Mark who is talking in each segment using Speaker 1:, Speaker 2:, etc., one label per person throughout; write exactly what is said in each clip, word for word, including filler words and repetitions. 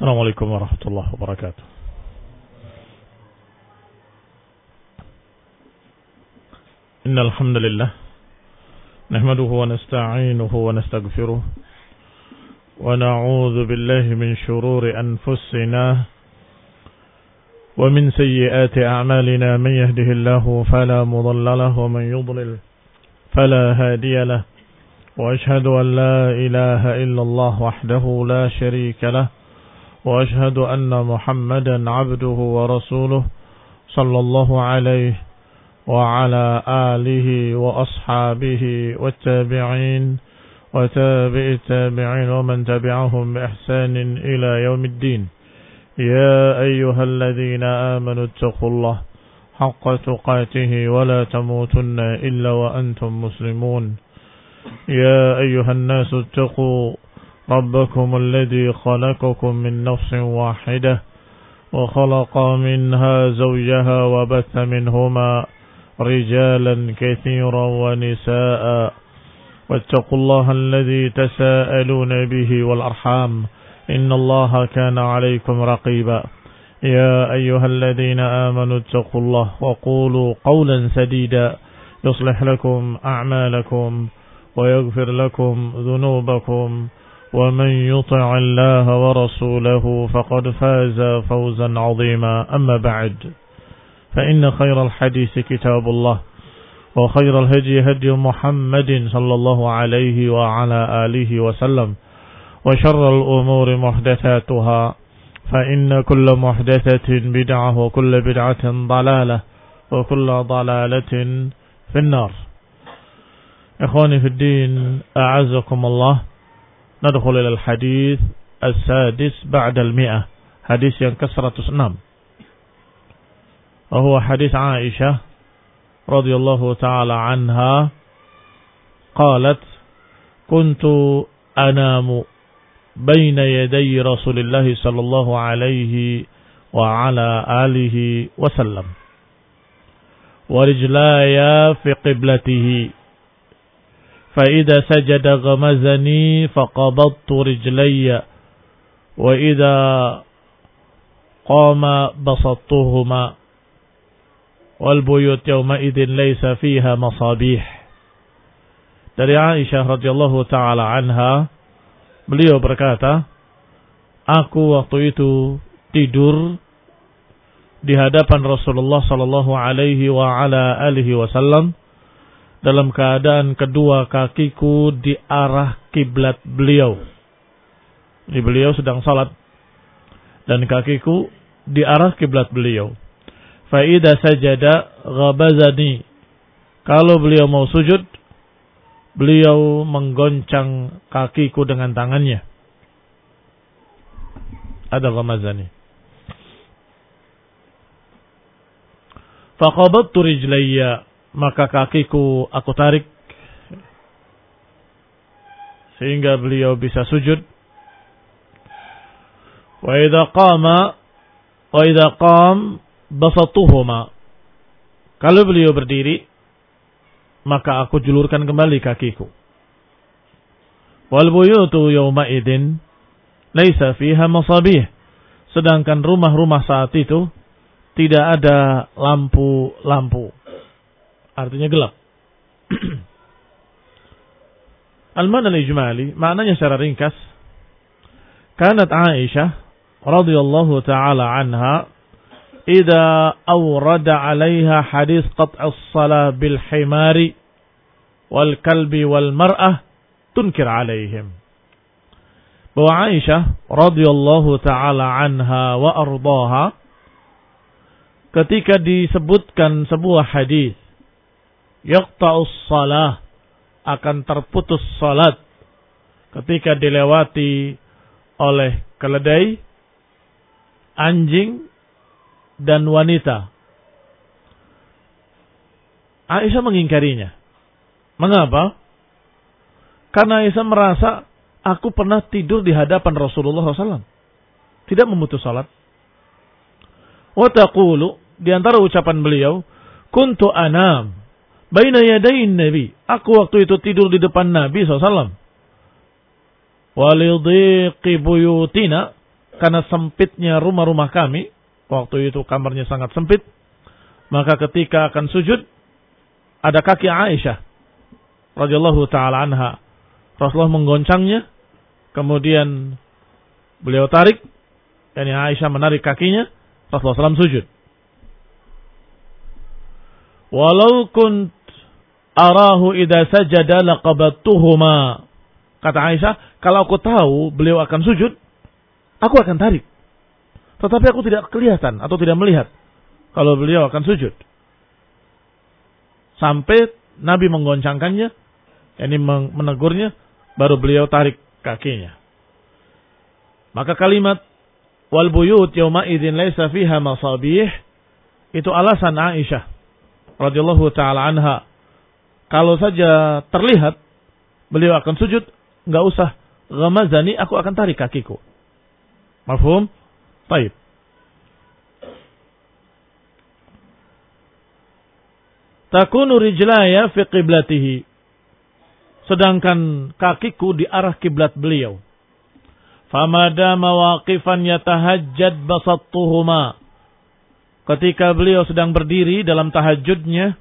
Speaker 1: Assalamualaikum warahmatullahi wabarakatuh. Innal hamdalillah nahmaduhu wa nasta'inuhu wa nastaghfiruh wa na'udzu billahi min shururi anfusina wa min sayyiati a'malina man yahdihillahu fala mudilla lahu wa man yudlil fala hadiya lahu wa ashhadu an la ilaha illallah wahdahu la sharika lahu وأشهد أن محمدا عبده ورسوله صلى الله عليه وعلى آله وأصحابه والتابعين وتابع التابعين ومن تبعهم بإحسان إلى يوم الدين يا أيها الذين آمنوا اتقوا الله حق تقاته ولا تموتن إلا وأنتم مسلمون يا أيها الناس اتقوا ربكم الذي خلقكم من نفس واحدة وخلق منها زوجها وبث منهما رجالا كثيرا ونساء واتقوا الله الذي تساءلون به والأرحام إن الله كان عليكم رقيبا يا أيها الذين آمنوا اتقوا الله وقولوا قولا سديدا يصلح لكم أعمالكم ويغفر لكم ذنوبكم ومن يطع الله ورسوله فقد فاز فوزا عظيما أما بعد فإن خير الحديث كتاب الله وخير الهدي هدي محمد صلى الله عليه وعلى آله وسلم وشر الأمور محدثاتها فإن كل محدثة بدعة وكل بدعة ضلالة وكل ضلالة في النار. إخواني في الدين أعزكم الله. Nadkhul ilal hadis as-sadis ba'da al-mi'ah, hadis yang ke seratus enam. Wa huwa hadis Aisyah radhiyallahu ta'ala anha qalat kuntu anamu baina yaday Rasulillah sallallahu alaihi wa ala alihi wa sallam wa rijlaya fi qiblatihi فإذا سجد غمزني فقبضت رجلي وإذا قام بسطتهما والبيوت يومئذ ليس فيها مصابيح. Dari Aisyah radhiyallahu taala anha, beliau berkata, aku waktu itu tidur di hadapan Rasulullah sallallahu alaihi wa ala alihi wasallam dalam keadaan kedua kakiku di arah kiblat beliau. Jadi beliau sedang salat dan kakiku di arah kiblat beliau. Fa idza sajada ghabazani. Kalau beliau mau sujud, beliau menggoncang kakiku dengan tangannya. Ada ghamazani. Fa qabattu rijlayya, maka kakiku aku tarik sehingga beliau bisa sujud. Wa idza qama wa idza qam basatuhuma. Kalau beliau berdiri, maka aku julurkan kembali kakiku. Wal buyutu yawma idin laisa fiha masabih. Sedangkan rumah-rumah saat itu tidak ada lampu-lampu. Artinya gelap. Al-mana al-ijmali, maknanya secara ringkas, kanat Aisyah radhiyallahu ta'ala anha idza awrada 'alaiha hadis qat'as shalah bil himari wal kalbi wal mar'ah tunkir 'alaihim. Bahwa Aisyah radhiyallahu ta'ala anha wa ardaha ketika disebutkan sebuah hadis yaqta'us salah, akan terputus salat ketika dilewati oleh keledai, anjing, dan wanita. Aisyah mengingkarinya. Mengapa? Karena Aisyah merasa, aku pernah tidur di hadapan Rasulullah shallallahu alaihi wasallam, tidak memutus salat. Wa taqulu, di antara ucapan beliau, kuntu anam baina yadayin Nabi. Aku waktu itu tidur di depan Nabi shallallahu alaihi wasallam. Walidhiqi buyutina, karena sempitnya rumah-rumah kami, waktu itu kamarnya sangat sempit, maka ketika akan sujud, ada kaki Aisyah radhiyallahu taala anha. Rasulullah menggoncangnya, kemudian beliau tarik, yakni Aisyah menarik kakinya, Rasulullah shallallahu alaihi wasallam sujud. Walau kunt arahu idza sajada laqabattuhuma. Kata Aisyah, kalau aku tahu beliau akan sujud, aku akan tarik. Tetapi aku tidak kelihatan atau tidak melihat kalau beliau akan sujud. Sampai Nabi menggoncangkannya, yakni menegurnya, baru beliau tarik kakinya. Maka kalimat wal buyut yauma idzin laisa fiha masabih itu alasan Aisyah radhiyallahu taala anha. Kalau saja terlihat beliau akan sujud, enggak usah ghamazani, aku akan tarik kakiku. Mafhum? Baik. Takunu rijlaya fi qiblatihi. Sedangkan kakiku di arah kiblat beliau. Famada mawaqifan yatahajjad basattuhuma. Ketika beliau sedang berdiri dalam tahajudnya,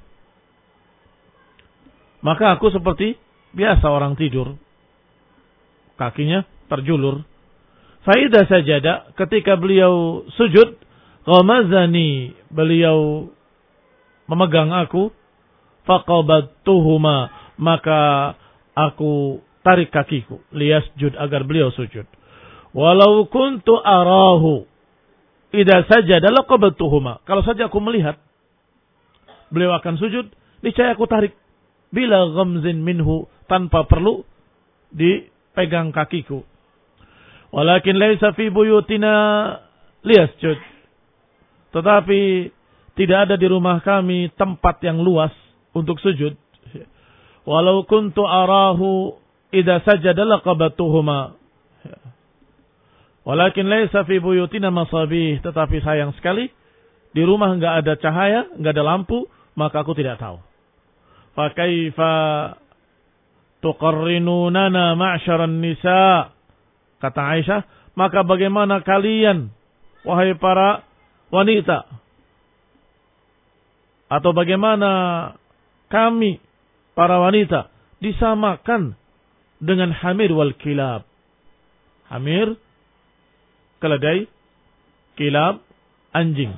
Speaker 1: maka aku seperti biasa orang tidur. Kakinya terjulur. Faidah sajada, ketika beliau sujud, ghamazani, beliau memegang aku, faqabattuhuma, maka aku tarik kakiku, liyasjud, agar beliau sujud. Walau kuntu arahu idza sajada laqabattuhuma. Kalau saja aku melihat beliau akan sujud, niscaya aku tarik bila ghamzin minhu, tanpa perlu dipegang kakiku. Walakin laisa fi buyutina liyasjud. Tetapi tidak ada di rumah kami tempat yang luas untuk sujud. Walau kuntu arahu idza sajada laqabattuhuma. Walakin laisa fi buyutina masabih. Tetapi sayang sekali, di rumah enggak ada cahaya, enggak ada lampu, maka aku tidak tahu. Fa kaifa tuqarrinunana ma'syaran nisa. Kata Aisyah, maka bagaimana kalian, wahai para wanita, atau bagaimana kami, para wanita, disamakan dengan hamir wal kilab. Hamir, keledai, kilab, anjing.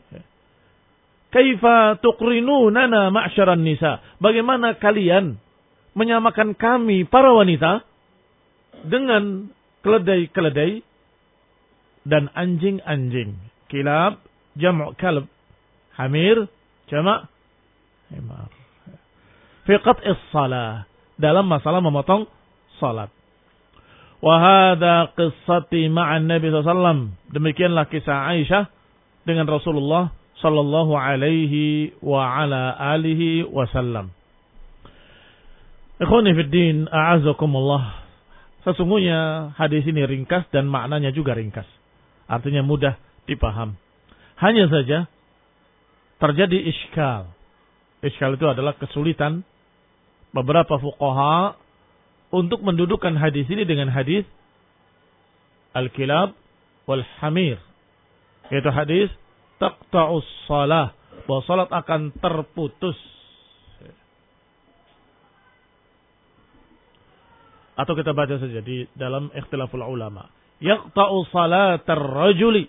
Speaker 1: Kaifa tuqrinunana ma'syaran nisa. Bagaimana kalian menyamakan kami, para wanita, dengan keledai-keledai dan anjing-anjing. Kilab, jamak kalb. Hamir, jamak himar. Fi qat'is salah. Dalam masalah memotong salat. Wa hadha qissati ma'an Nabi sallallahu alaihi wasallam. Demikianlah kisah Aisyah dengan Rasulullah sallallahu alaihi wa ala alihi wasallam. Ikhwani fid din, a'azakumullah. Sesungguhnya hadis ini ringkas dan maknanya juga ringkas. Artinya mudah dipaham. Hanya saja terjadi iskal. Iskal itu adalah kesulitan beberapa fuqaha untuk mendudukkan hadis ini dengan hadis al-kilab wal hamir. Yaitu hadis taqta'us salah, bahwa salat akan terputus. Atau kita baca saja di dalam ikhtilaful ulama. Yaqta'u salatar rajuli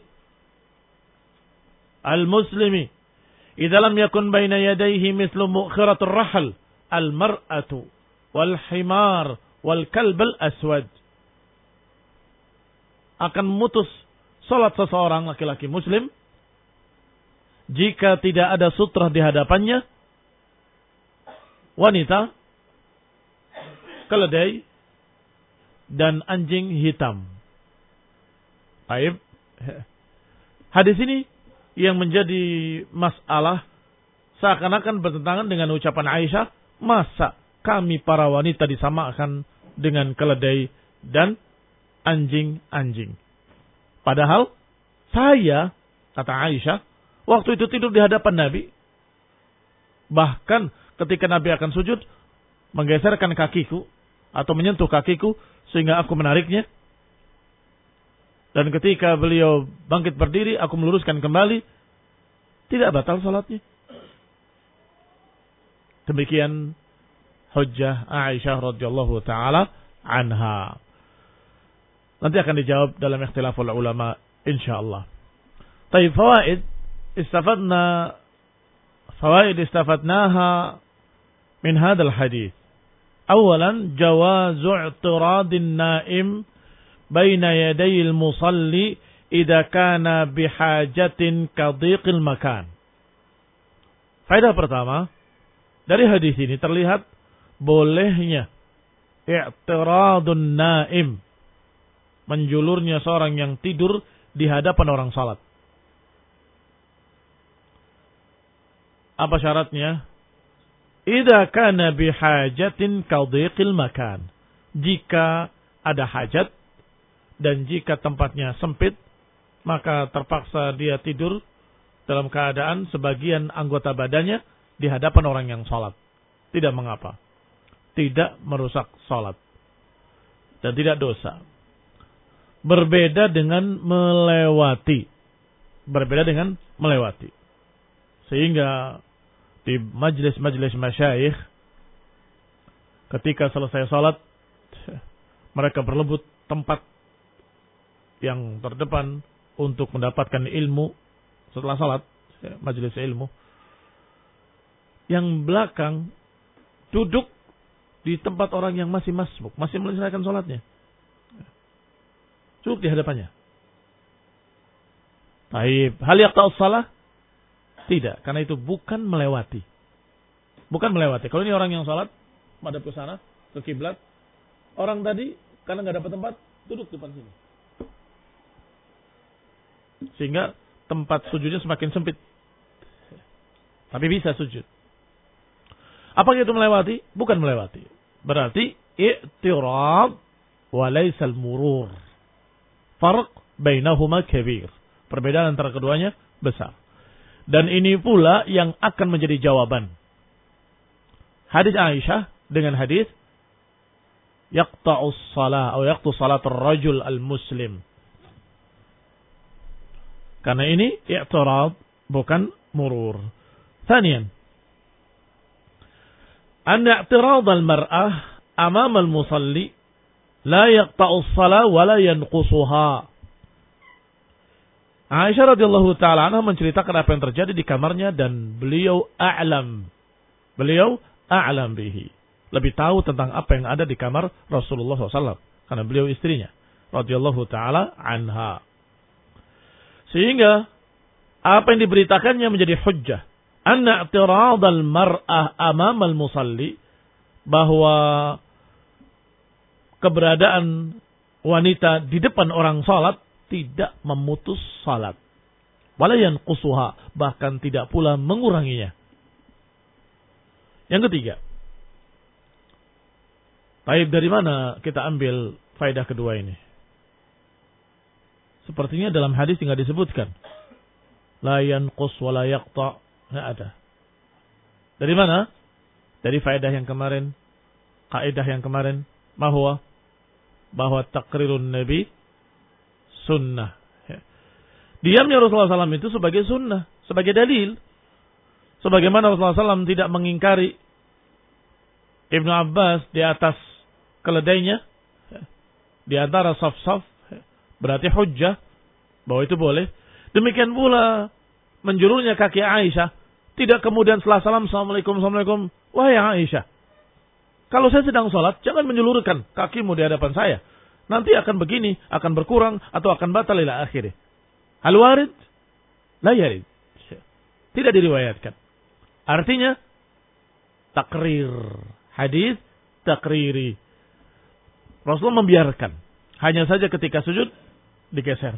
Speaker 1: al-muslimi idza lam yakun baina yadayhi mithlu mu'khiratur rahl al-mar'atu wal himar wal kalb al-aswad. Akan memutus salat seseorang laki-laki muslim jika tidak ada sutra di hadapannya, wanita, keledai, dan anjing hitam. Baik. Hadis ini yang menjadi masalah seakan-akan bertentangan dengan ucapan Aisyah, masa kami para wanita disamakan dengan keledai dan anjing-anjing. Padahal saya, kata Aisyah, waktu itu tidur di hadapan Nabi. Bahkan ketika Nabi akan sujud, menggeserkan kakiku atau menyentuh kakiku sehingga aku menariknya. Dan ketika beliau bangkit berdiri, aku meluruskan kembali. Tidak batal salatnya. Demikian hujjah Aisyah radhiyallahu taala anha. Nanti akan dijawab dalam ikhtilaful ulama insyaallah. Taib fawaid istafadna fawaid istafadnaha min hadzal hadits. Awalan jawazu i'tiradin naim baina yadayil musalli idza kana bihajatin kadhiqil makan. Faedah pertama, dari hadis ini terlihat bolehnya i'tiradun naim, menjulurnya seorang yang tidur di hadapan orang salat. Apa syaratnya? Idza kana bihajatin kadhiqil makan. Jika ada hajat dan jika tempatnya sempit, maka terpaksa dia tidur dalam keadaan sebagian anggota badannya di hadapan orang yang salat. Tidak mengapa. Tidak merusak salat. Dan tidak dosa. Berbeda dengan melewati. Berbeda dengan melewati. Sehingga di majlis-majlis masyayikh, ketika selesai salat, mereka berebut tempat yang terdepan untuk mendapatkan ilmu setelah salat, majelis ilmu. Yang belakang duduk di tempat orang yang masih masbuk, masih menyelesaikan salatnya. Duduk di hadapannya. Baik, hal yaqta'us shalah? Tidak, karena itu bukan melewati. Bukan melewati. Kalau ini orang yang salat madhab ke sana, ke kiblat, orang tadi karena enggak dapat tempat, duduk di depan sini. Sehingga tempat sujudnya semakin sempit. Tapi bisa sujud. Apakah itu melewati? Bukan melewati. Berarti i'tirad wa laysal murur. Farq bainahuma kabir. Perbedaan antara keduanya besar. Dan ini pula yang akan menjadi jawaban. Hadis Aisyah dengan hadis yaqta'us shalah atau yaqtu salatul rajul al-muslim. Karena ini i'tirad bukan murur. Thaniyan, anna i'tirad al-mar'ah amama al-musalli la yaqta'u as-shalah wa la yanqusuha. Aisyah radhiyallahu taala anha menceritakan apa yang terjadi di kamarnya dan beliau a'lam. Beliau a'lam bihi. Lebih tahu tentang apa yang ada di kamar Rasulullah shallallahu alaihi wasallam karena beliau istrinya radhiyallahu taala anha. Sehingga apa yang diberitakannya menjadi hujjah. Anna i'tirad al-mar'ah amama al-musalli, bahwa keberadaan wanita di depan orang salat tidak memutus salat. Wala yanqusuha, bahkan tidak pula menguranginya. Yang ketiga. Baik, dari mana kita ambil faedah kedua ini? Sepertinya dalam hadis tinggal disebutkan. La yanqus wa la yaqta'. Tidak ada. Dari mana? Dari faedah yang kemarin. Kaidah yang kemarin. Bahwa. Bahwa takrirun Nabi sunnah. Diamnya Rasulullah shallallahu alaihi wasallam itu sebagai sunnah. Sebagai dalil. Sebagaimana Rasulullah shallallahu alaihi wasallam tidak mengingkari Ibnu Abbas di atas keledainya. Di antara saf-saf. Berarti hujjah bahwa itu boleh. Demikian pula menjulurnya kaki Aisyah. Tidak kemudian setelah salam, Assalamualaikum, Assalamualaikum. Wahai Aisyah, kalau saya sedang sholat, jangan menjulurkan kakimu di hadapan saya. Nanti akan begini, akan berkurang, atau akan batal ila akhirnya. Hal warid? La yarid. Tidak diriwayatkan. Artinya, takrir. Hadis takriri. Rasulullah membiarkan. Hanya saja ketika sujud, digeser.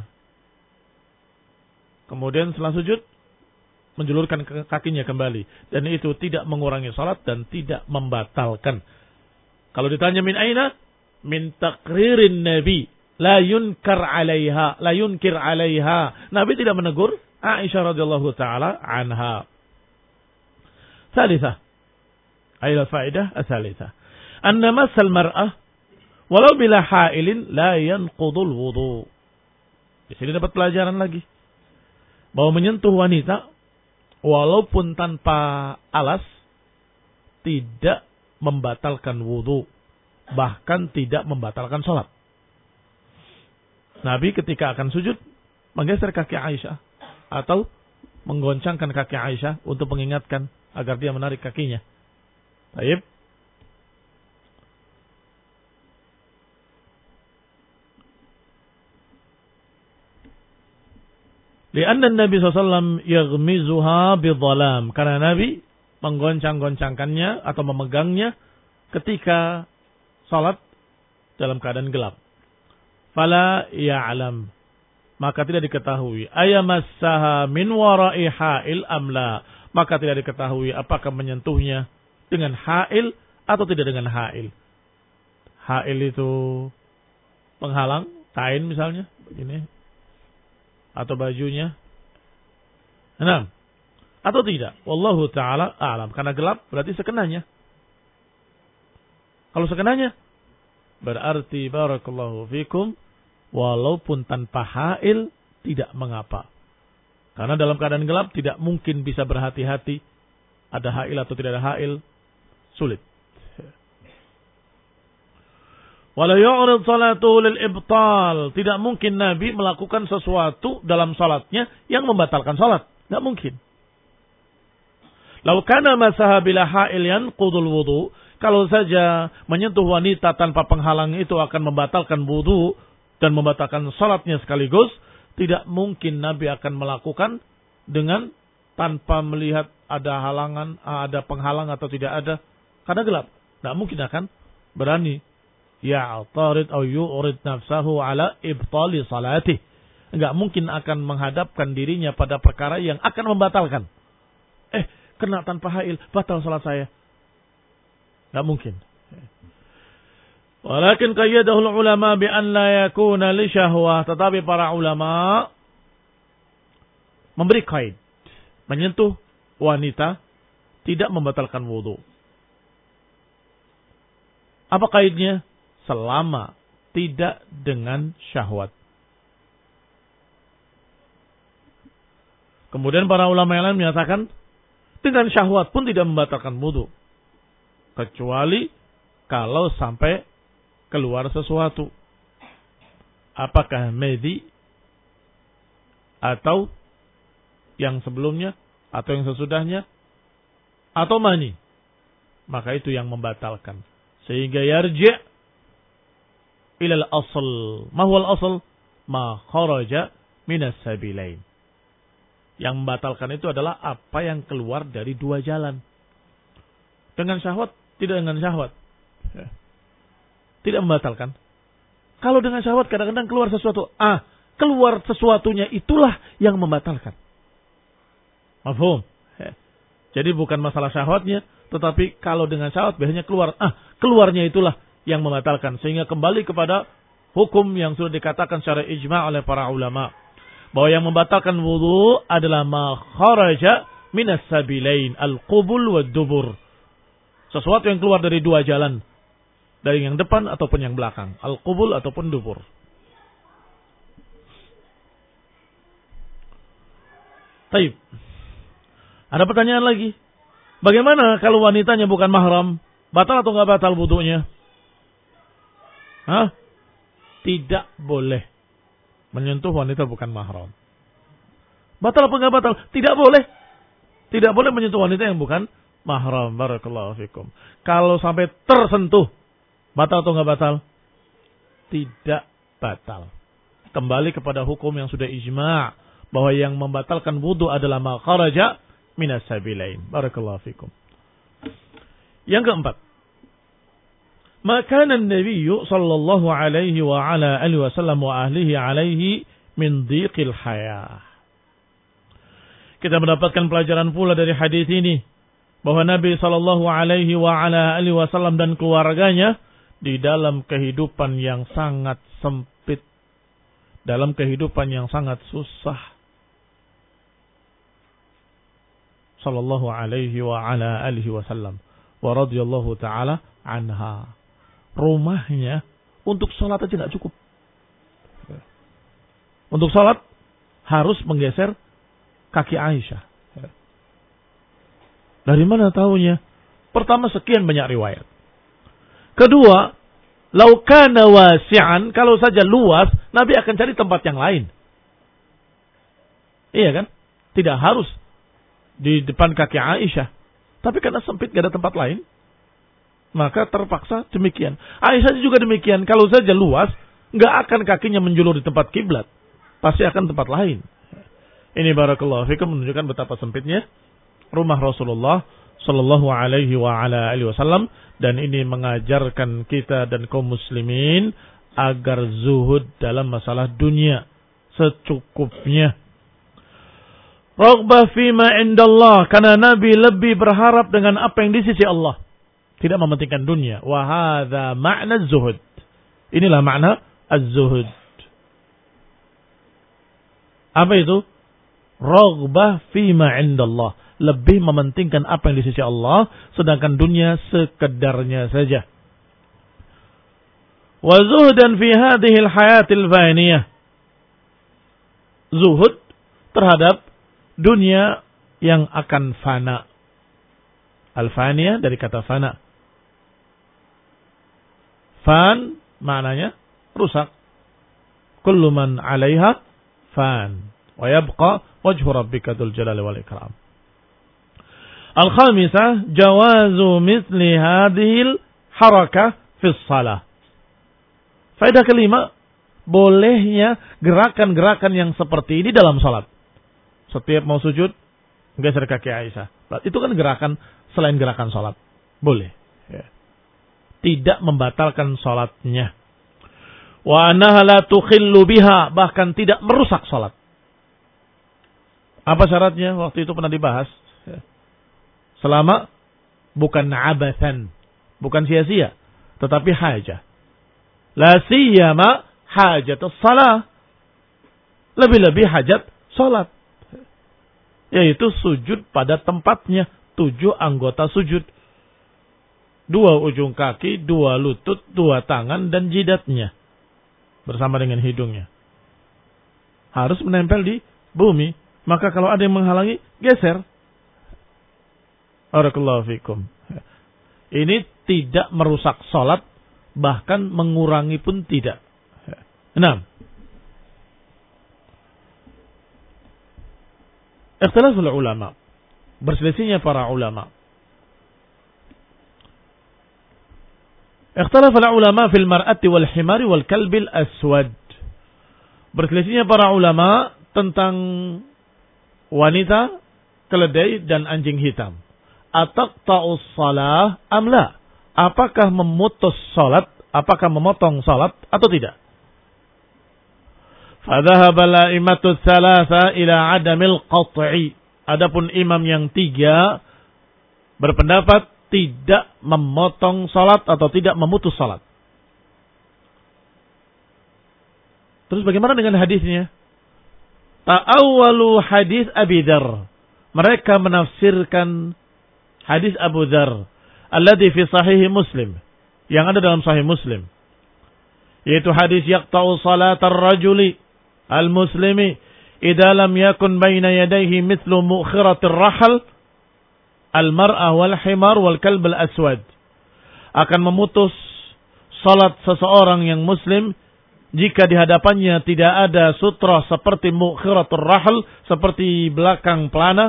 Speaker 1: Kemudian setelah sujud, menjulurkan kakinya kembali. Dan itu tidak mengurangi salat dan tidak membatalkan. Kalau ditanya min aina? Min takririn Nabi. La yunkar alaiha. La yunkir alaiha. Nabi tidak menegur Aisyah radhiyallahu ta'ala anha. Salithah. Ayat faedah asalithah. Anna masal mar'ah walau bila ha'ilin la yanqudul wudu. Di sini dapat pelajaran lagi. Bahwa menyentuh wanita walaupun tanpa alas tidak membatalkan wudu, bahkan tidak membatalkan sholat. Nabi ketika akan sujud menggeser kaki Aisyah atau menggoncangkan kaki Aisyah untuk mengingatkan agar dia menarik kakinya. Baik. Lianna Nabi sallallahu alaihi wasallam yaghmizuha bidhalam. Karena Nabi menggoncang-goncangkannya atau memegangnya ketika salat dalam keadaan gelap. Fala ya'lam. Maka tidak diketahui. Ayamassaha min wara'i ha'il amla. Maka tidak diketahui apakah menyentuhnya dengan ha'il atau tidak dengan ha'il. Ha'il itu penghalang, kain misalnya. Ini. Atau bajunya. Enam. Atau tidak. Wallahu ta'ala a'lam. Karena gelap berarti sekenanya. Kalau sekenanya. Berarti barakallahu fikum. Walaupun tanpa ha'il tidak mengapa. Karena dalam keadaan gelap tidak mungkin bisa berhati-hati. Ada ha'il atau tidak ada ha'il. Sulit. Wala yu'rid salatuhu lil ibtal. Tidak mungkin Nabi melakukan sesuatu dalam salatnya yang membatalkan salat. Tidak mungkin. Lau kana masaha bila ha'il yanqudul wudu. Kalau saja menyentuh wanita tanpa penghalang itu akan membatalkan wudu dan membatalkan salatnya sekaligus, tidak mungkin Nabi akan melakukan dengan tanpa melihat ada halangan, ada penghalang atau tidak ada, karena gelap. Tidak mungkin akan berani ya'tarid atau yu'rid nafsahu ala ibtali salatih. Enggak mungkin akan menghadapkan dirinya pada perkara yang akan membatalkan. Eh, kena tanpa hail, batal salat saya. Enggak mungkin. Walakin qayyadahu ulama bi an la yakuna li syahwah. Tetapi para ulama memberi qaid. Menyentuh wanita tidak membatalkan wudu. Apa qaidnya? Selama tidak dengan syahwat. Kemudian para ulama yang lain menyatakan dengan syahwat pun tidak membatalkan wudu. Kecuali kalau sampai keluar sesuatu. Apakah medi atau yang sebelumnya atau yang sesudahnya atau mani, maka itu yang membatalkan. Sehingga yarji' ilal asl. Ma huwa al-asl? Ma kharaja minas sabilain. Yang membatalkan itu adalah apa yang keluar dari dua jalan. Dengan syahwat, tidak dengan syahwat. Tidak membatalkan. Kalau dengan syahwat kadang-kadang keluar sesuatu. Ah, keluar sesuatunya itulah yang membatalkan. Mafhum? Jadi bukan masalah syahwatnya, tetapi kalau dengan syahwat biasanya keluar. Ah, keluarnya itulah yang membatalkan. Sehingga kembali kepada hukum yang sudah dikatakan secara ijma' oleh para ulama. Bahwa yang membatalkan wudu adalah ma kharaja minas sabilain. Al-qubul wa dubur. Sesuatu yang keluar dari dua jalan. Dari yang depan ataupun yang belakang. Al-qubul ataupun dubur. Taib. Ada pertanyaan lagi. Bagaimana kalau wanitanya bukan mahram? Batal atau enggak batal wudunya? Hah? Tidak boleh menyentuh wanita bukan mahram. Batal apa enggak batal? Tidak boleh. Tidak boleh menyentuh wanita yang bukan mahram. Barakallahu fikum. Kalau sampai tersentuh, batal atau enggak batal? Tidak batal. Kembali kepada hukum yang sudah ijma' bahwa yang membatalkan wudu adalah ma kharaja minas sabilain. Barakallahu fikum. Yang keempat. Maka Nabi sallallahu alaihi wa ala alihi wasallam wa ahlihi alaihi min dhiqil hayah. Kita mendapatkan pelajaran pula dari hadis ini bahwa Nabi sallallahu alaihi wa ala alihi wasallam dan keluarganya di dalam kehidupan yang sangat sempit, dalam kehidupan yang sangat susah. Sallallahu alaihi wa ala alihi wasallam wa radhiyallahu ta'ala anha. Rumahnya untuk sholat aja tidak cukup. untuk sholat harus menggeser kaki Aisyah. Dari mana tahunya? Pertama, sekian banyak riwayat. Kedua, lau kana wasi'an, kalau saja luas, Nabi akan cari tempat yang lain. Iya kan? Tidak harus di depan kaki Aisyah. Tapi karena sempit, gak ada tempat lain, maka terpaksa demikian. Aisyah juga demikian. Kalau saja luas, gak akan kakinya menjulur di tempat kiblat. Pasti akan tempat lain. Ini barakallahu fikum menunjukkan betapa sempitnya rumah Rasulullah sallallahu alaihi wa ala alihi wasallam, dan ini mengajarkan kita dan kaum muslimin agar zuhud dalam masalah dunia secukupnya. Raghbah fima indallah, karena Nabi lebih berharap dengan apa yang di sisi Allah, tidak mementingkan dunia. Wa hadza ma'na zuhud. Inilah makna az-zuhud. Apa itu? Raghbah fima indallah, lebih mementingkan apa yang di sisi Allah, sedangkan dunia sekedarnya saja. Wa zuhdan fi hadhihi al-hayatil faniyah, zuhud terhadap dunia yang akan fana. Al-faniyah dari kata fana. Fan maknanya rusak. Kullu man 'alaiha fan wa yabqa wajhu rabbika dzul jalali wal ikram. Al-khamisah, jawazu mithli hadhil harakah fi shalah. Faedah kelima, bolehnya gerakan-gerakan yang seperti ini dalam salat. Setiap mau sujud, geser kaki Aisyah. Itu kan gerakan selain gerakan salat. Boleh. Ya. Tidak membatalkan salatnya. Wa annaha la tukhillu biha, bahkan tidak merusak salat. Apa syaratnya? Waktu itu pernah dibahas. Ya. Selama bukan abathan, bukan sia-sia, tetapi hajah. La siyama hajatus salah. Lebih-lebih hajat salat. Yaitu sujud pada tempatnya, tujuh anggota sujud. Dua ujung kaki, dua lutut, dua tangan, dan jidatnya. Bersama dengan hidungnya. Harus menempel di bumi. Maka kalau ada yang menghalangi, geser. Barakallahu fikum. Ini tidak merusak salat, bahkan mengurangi pun tidak. Enam. Ikhtilaful ulama. Berselisihnya para ulama. Ikhtilaful ulama fil mar'ati wal himari wal kalbil aswad. Berselisihnya para ulama tentang wanita, keledai, dan anjing hitam. Ataqta'us salah am la? Apakah memutus salat, apakah memotong salat atau tidak? Fadhahaba al-a'immatu tsalatsa ila 'adamil qat'i. Adapun imam yang tiga berpendapat tidak memotong salat atau tidak memutus salat. Terus bagaimana dengan hadisnya? Ta'awwalu hadis Abi Dzar. Mereka menafsirkan hadis Abu Dzar alladzi fi sahih Muslim, yang ada dalam sahih Muslim, yaitu hadis yaqta'u salatar rajuli al-muslimi idza lam yakun baina yadayhi mithlu mu'khiratir rahal al-mar'ah wal himar wal kalb al-aswad. Akan memutus salat seseorang yang muslim jika di hadapannya tidak ada sutra seperti mu'khiratur rahal, seperti belakang pelana.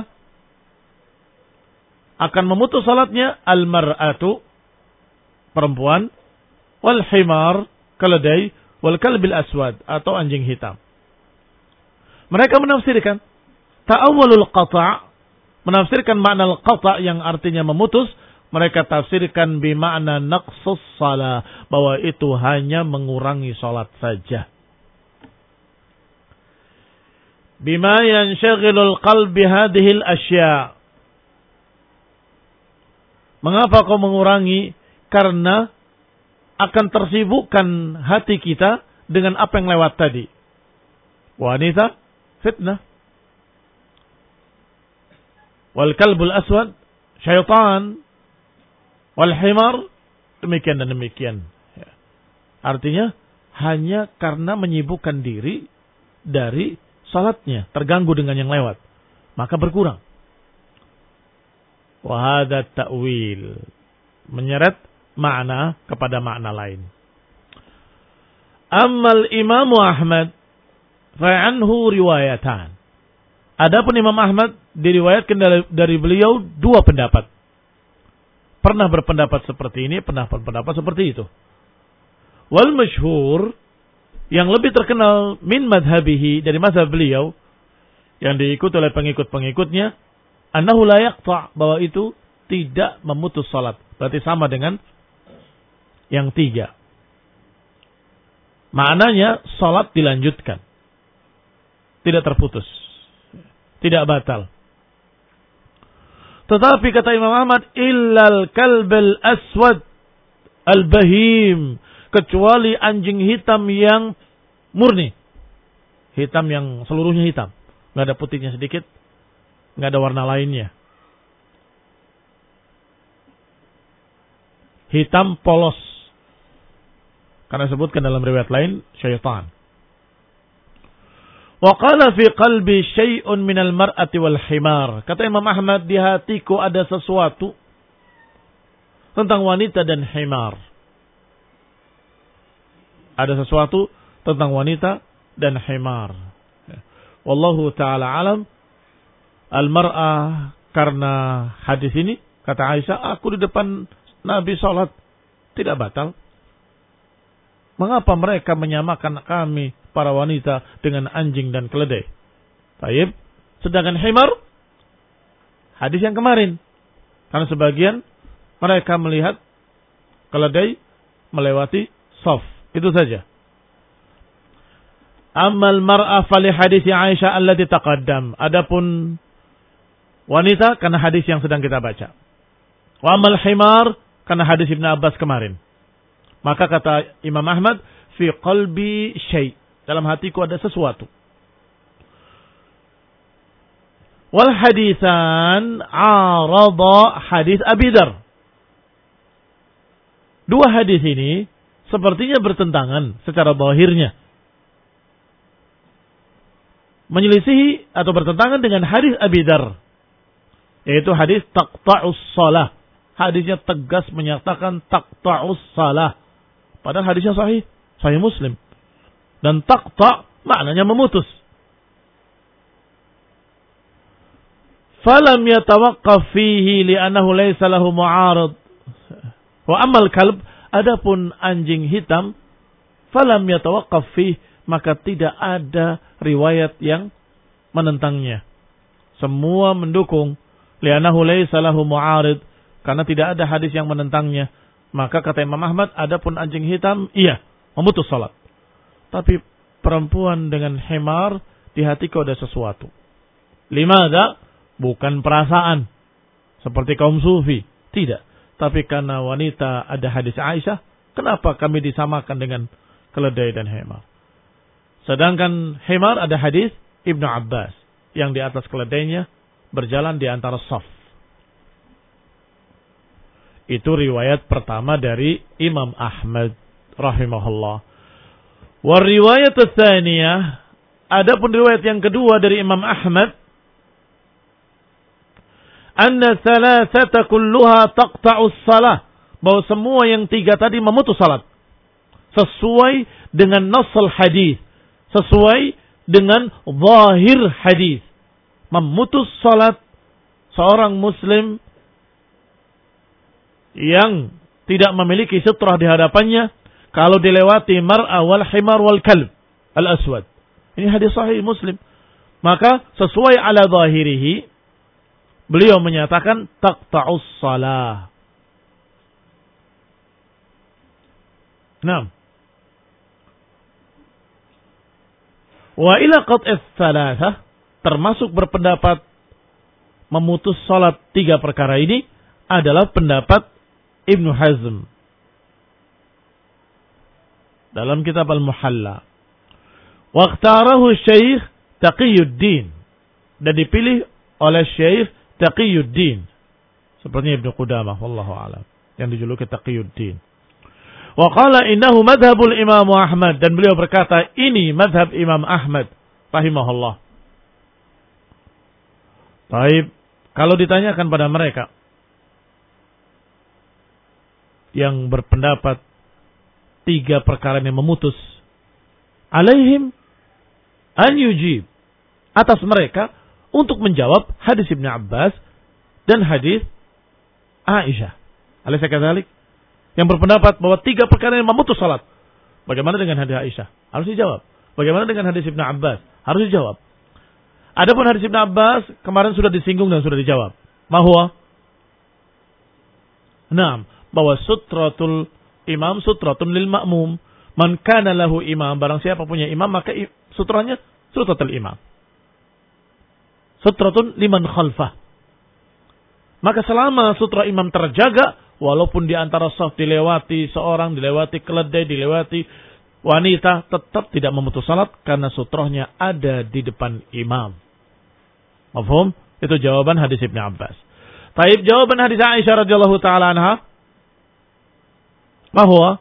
Speaker 1: Akan memutus salatnya al-mar'atu, perempuan, wal himar, keledai, wal kalbil aswad, atau anjing hitam. Mereka menafsirkan ta'awwalul qata', menafsirkan makna al-qata' yang artinya memutus, mereka tafsirkan bimakna naqsus salah, bahwa itu hanya mengurangi salat saja. Bima yanshagilul qalbi hadhil asya'. Mengapa kau mengurangi? Karena akan tersibukkan hati kita dengan apa yang lewat tadi. Wanita, fitnah. Wal kalbul aswad, syaitan. Wal himar, demikian dan demikian. Artinya, hanya karena menyibukkan diri dari salatnya, terganggu dengan yang lewat, maka berkurang. Wa hadza ta'wil, menyeret makna kepada makna lain. Ammal Imam Ahmad fa'anhu riwayatan. Adapun Imam Ahmad diriwayatkan dari, dari beliau dua pendapat. Pernah berpendapat seperti ini, pernah berpendapat seperti itu. Wal masyhur, yang lebih terkenal min madhabihi, dari mazhab beliau yang diikuti oleh pengikut-pengikutnya, annahu la yaqta', bahwa itu tidak memutus salat. Berarti sama dengan yang tiga. Maknanya salat dilanjutkan, tidak terputus, tidak batal. Tetapi kata Imam Ahmad, illal kalbal aswad al-bahim, kecuali anjing hitam yang murni, hitam yang seluruhnya hitam, nggak ada putihnya sedikit, nggak ada warna lainnya, hitam polos. Karena disebutkan dalam riwayat lain syaitan. Wa qala fi qalbi syai'un minal mar'ati wal himar. Kata Imam Ahmad, di hatiku ada sesuatu tentang wanita dan himar. Ada sesuatu tentang wanita dan himar. Wallahu ta'ala alam. Al-mar'ah, karena hadis ini, kata Aisyah, aku di depan Nabi salat tidak batal. Mengapa mereka menyamakan kami para wanita dengan anjing dan keledai? Taib. Sedangkan himar, hadis yang kemarin. Karena sebagian mereka melihat keledai melewati shaf. Itu saja. Amal mar'ah fali hadis Aisyah allati taqaddam. Adapun wanita karena hadis yang sedang kita baca. Wa amal himar karena hadis Ibnu Abbas kemarin. Maka kata Imam Ahmad, fi qalbi syai', dalam hatiku ada sesuatu. Wal hadisan arada hadis Abi Dzar. Dua hadis ini sepertinya bertentangan secara zahirnya. Menyelisihi atau bertentangan dengan hadis Abi Dzar, yaitu hadis taqta'us shalah. Hadisnya tegas menyatakan taqta'us shalah. Padahal hadisnya sahih, sahih Muslim. Dan taqta' maknanya memutus. Falam yatawaqqaf fihi li'annahu laysa lahu mu'arad. Wa amal kalb, adapun anjing hitam, falam yatawaqqaf fihi, maka tidak ada riwayat yang menentangnya. Semua mendukung li'annahu laysa lahu mu'arad, karena tidak ada hadis yang menentangnya. Maka kata Imam Ahmad, adapun anjing hitam, iya, memutus salat. Tapi perempuan dengan himar, di hatiku ada sesuatu. Limada? Bukan perasaan. Seperti kaum sufi. Tidak. Tapi karena wanita ada hadis Aisyah, kenapa kami disamakan dengan keledai dan himar? Sedangkan himar ada hadis Ibnu Abbas, yang di atas keledainya berjalan di antara shaf. Itu riwayat pertama dari Imam Ahmad rahimahullah. Wa riwayat tsaniyah, adapun riwayat yang kedua dari Imam Ahmad, anna thalathata kulluha taqta'us shalah, bahwa semua yang tiga tadi memutus salat. Sesuai dengan nassal hadis, sesuai dengan zahir hadis. Memutus salat seorang muslim yang tidak memiliki sutrah di hadapannya kalau dilewati mar'a wal himar wal kalb al aswad. Ini hadis sahih Muslim. Maka sesuai ala zahirihi, beliau menyatakan taqta'us shalah. Naam. Wa ila qat'is tsalatsah, termasuk berpendapat memutus salat tiga perkara ini adalah pendapat Ibnu Hazm dalam kitab Al-Muhalla. Waqtarahu Syekh Taqiyuddin, dan dipilih oleh Syekh Taqiyuddin, seperti Ibnu Qudamah wallahu a'lam, yang dijuluki Taqiyuddin. Wa qala innahu madhhabul Imam Ahmad, dan beliau berkata ini madhab Imam Ahmad rahimahullah. Baik, kalau ditanyakan pada mereka yang berpendapat tiga perkara yang memutus, alaihim an yujib, atas mereka untuk menjawab hadis Ibnu Abbas dan hadis Aisyah. Alaysa kadzalik? Yang berpendapat bahwa tiga perkara yang memutus salat. Bagaimana dengan hadis Aisyah? Harus dijawab. Bagaimana dengan hadis Ibnu Abbas? Harus dijawab. Adapun hadis Ibnu Abbas kemarin sudah disinggung dan sudah dijawab. Bahwa Naam, bahwa sutratul imam sutratun lil ma'mum. Man kana lahu imam, barang siapa punya imam maka sutranya sutratul imam. Sutratun liman khalfah. Maka selama sutra imam terjaga, walaupun di antara saf dilewati seorang, dilewati keledai, dilewati wanita, tetap tidak memutus salat karena sutrahnya ada di depan imam. Mafhum? Itu jawaban hadis Ibnu Abbas. Taib, jawaban hadis Aisyah radhiyallahu taala anha, bahwa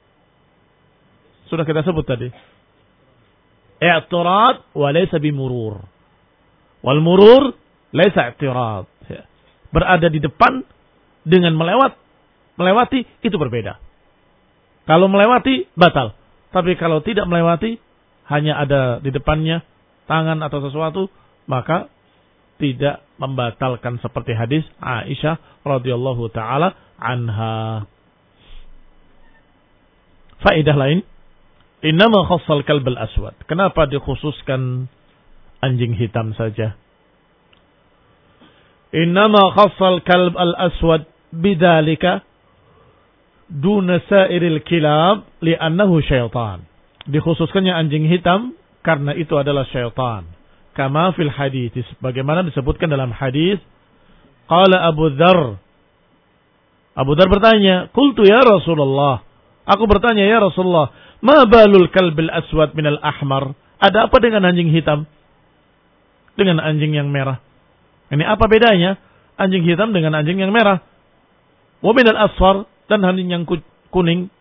Speaker 1: sudah kita sebut tadi, i'tirad wa laysa bimurur. Wal murur laysa i'tirad. Berada di depan dengan melewat, melewati itu berbeda. Kalau melewati batal, tapi kalau tidak melewati hanya ada di depannya tangan atau sesuatu, maka tidak membatalkan seperti hadis Aisyah radhiyallahu taala anha. Faedah lain, innama khassal kalbal aswad. Kenapa dikhususkan anjing hitam saja? Innama khassal kalb al aswad bidzalika duna sairil kilab li'annahu syaitan. Dikhususkannya anjing hitam karena itu adalah syaitan. Kama fil hadits, bagaimana disebutkan dalam hadis, qala Abu Dzar. Abu Dzar bertanya, qultu ya Rasulullah, aku bertanya ya Rasulullah, ma balul kalbil aswad minal ahmar? Ada apa dengan anjing hitam dengan anjing yang merah? Ini apa bedanya anjing hitam dengan anjing yang merah? Wa minal asfar, dan anjing yang kuning.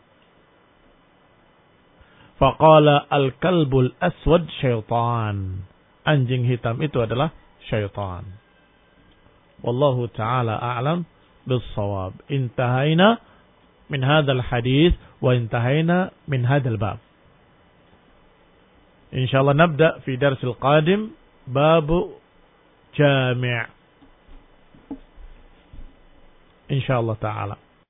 Speaker 1: Faqala al kalbul aswad syaitan. Anjing hitam itu adalah syaitan. Wallahu ta'ala a'lam bis-shawab. Intahaina min hadzal hadis wa intahaina min hadzal bab. Insyaallah nabda fi darsil qadim bab jami'. Insyaallah ta'ala.